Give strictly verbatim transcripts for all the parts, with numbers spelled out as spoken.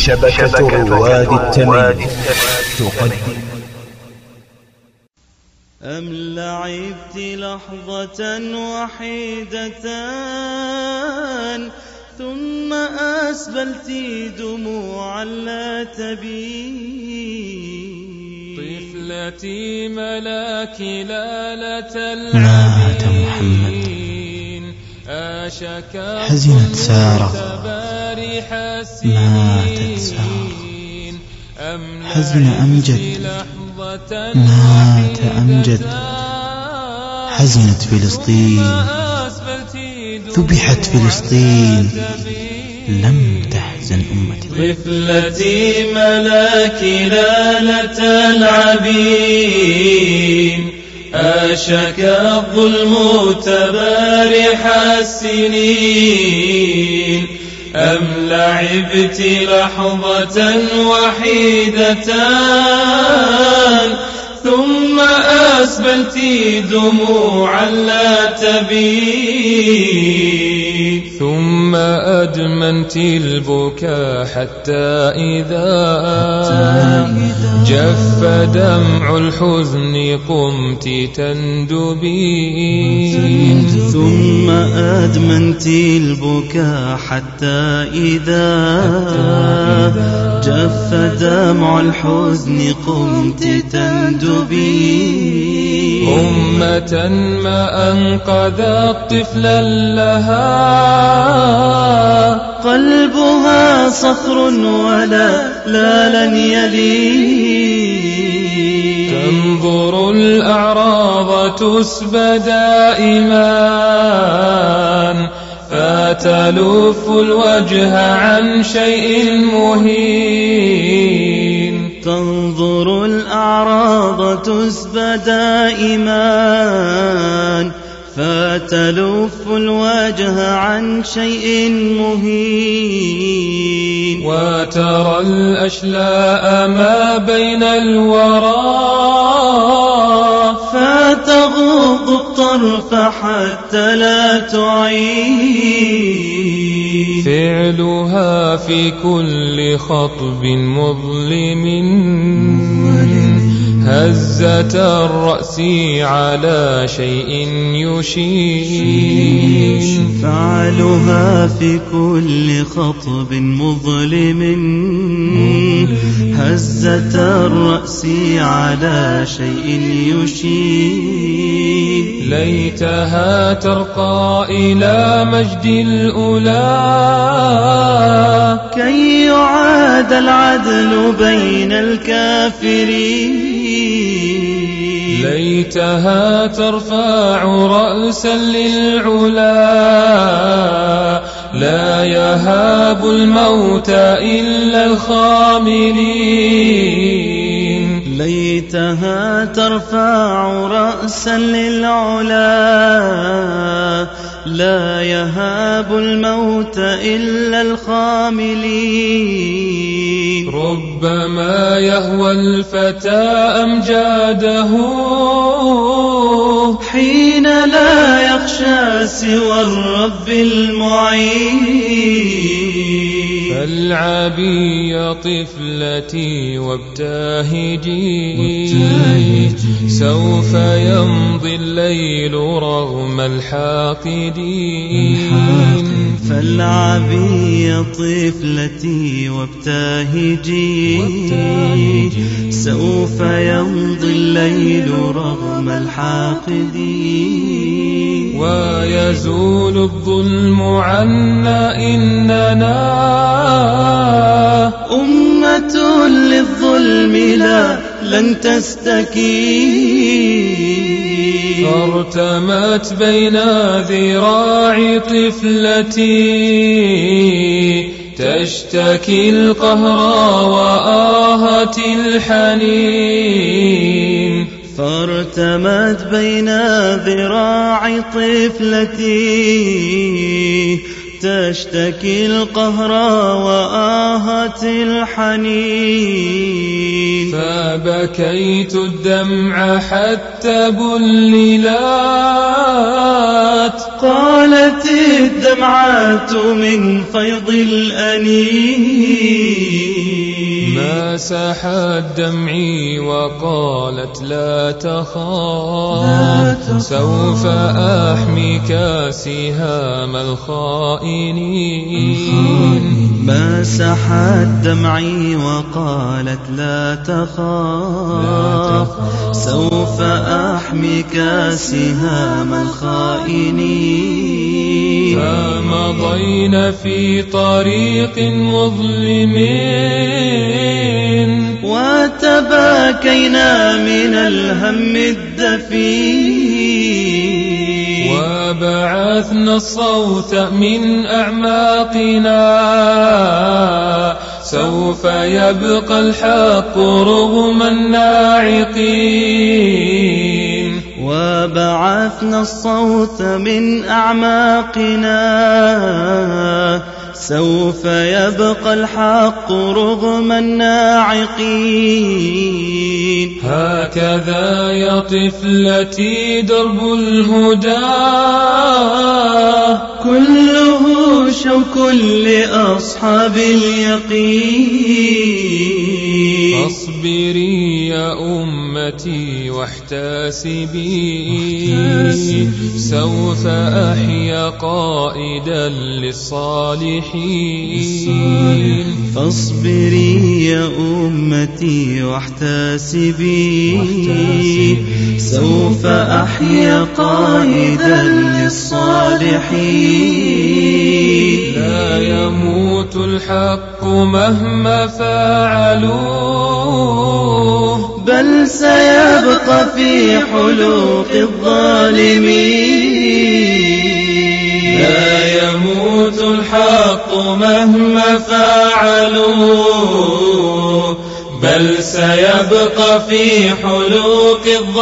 شبكة رواد التميم تقدم. أم لعبت لحظة وحيدة ثم أسبلت دموعا لا تبين. طفلتي ملاك لالة مات محمد، حزنت سارة، ماتت سارة. حزن أمجد، مات أمجد. حزنت فلسطين، ذبحت فلسطين، لم تحزن أمتي. طفلتي ملاك لالة العبين، أشك الظلم تبارح السنين. أم لعبت لحظة وحيدة ثم أسبلت دموعا لا تبين. ثم أدمنت البكاء حتى إذا جف دمع الحزن قمت تندبين. ثم أدمنت البكاء حتى إذا جف دمع الحزن قمت تندبين. أمة ما أنقذت طفلا لها قلبها صخر ولا لا لن يلين. تنظر الأعراض تسبى دائما فتلف الوجه عن شيء مهين. تنظر الأعراض تسبى دائما فتلف الوجه عن شيء مهين. وترى الأشلاء ما بين الورى فتغض الطرف حتى لا تعين. فعلها في كل خطب مظلم هزة الرأس على شيء يشين. فعلها في كل خطب مظلم هزة الرأس على شيء يشين. ليتها ترقى إلى مجد الأولى كي يعاد العدل بين الكافرين. ليتها ترفع رأسا للعلا لا يهاب الموت إلا الخاملين. ليتها ترفع رأسا للعلا لا يهاب الموت إلا الخاملين. ربما يهوى الفتى أمجاده حين لا يخشى سوى الرب المعين. فالعبي يا طفلتي وابتهجي سوف يمضي الليل رغم الحاقدين. فالعبي يا طفلتي وابتهجي سوف يمضي الليل رغم الحاقدين. ويزول الظلم عنا إننا أمة للظلم لا لن تستكين. فارتمت بين ذراع طفلتي تشتكي القهر وآهة الحنين. فارتمت بين ذراع طفلتي تشتكي القهر وآهة طارات الحنين. فبكيت الدمع حتى بللات، قالت الدمعات من فيض الأنين. مسحت دمعي وقالت لا تخاف، سوف أحميك سهام الخائنين. مسحت دمعي وقالت لا تخاف، سوف أحميك سهام الخائنين. فمضينا في طريق مظلم، وتباكينا من الهم الدفين. وبعثنا الصوت من أعماقنا، سوف يبقى الحق رغم الناعقين. وبعثنا الصوت من أعماقنا، سوف يبقى الحق رغم الناعقين. هكذا يا طفلتي درب الهدى، كله شوك لأصحاب اليقين. فاصبري يا أمتي واحتسبي، سوف أحيا قائدا للصالحين. فاصبري يا أمتي واحتسبي، سوف أحيا قائدا للصالحين. لا يموت الحق مهما فعلوه، بل سيبقى في حلوق الظالمين. لا يموت الحق مهما فعلوه، بل سيبقى في حلوق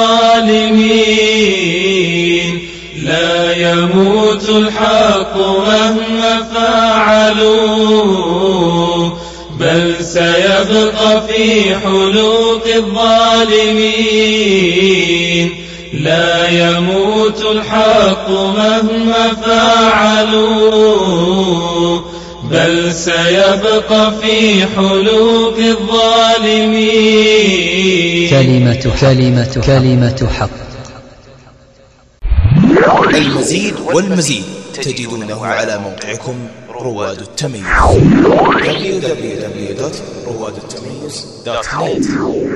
الظالمين. لا يموت الحق مهما فعلوه، بل سيبقى في حلوق الظالمين. لا يموت الحق مهما فعلوه، بل سيبقى في حلوق الظالمين. كلمة كلمة كلمة حق. المزيد والمزيد تجدونه على موقعكم رواد التميز دبليو دبليو دبليو دوت رواد التميز دوت نت.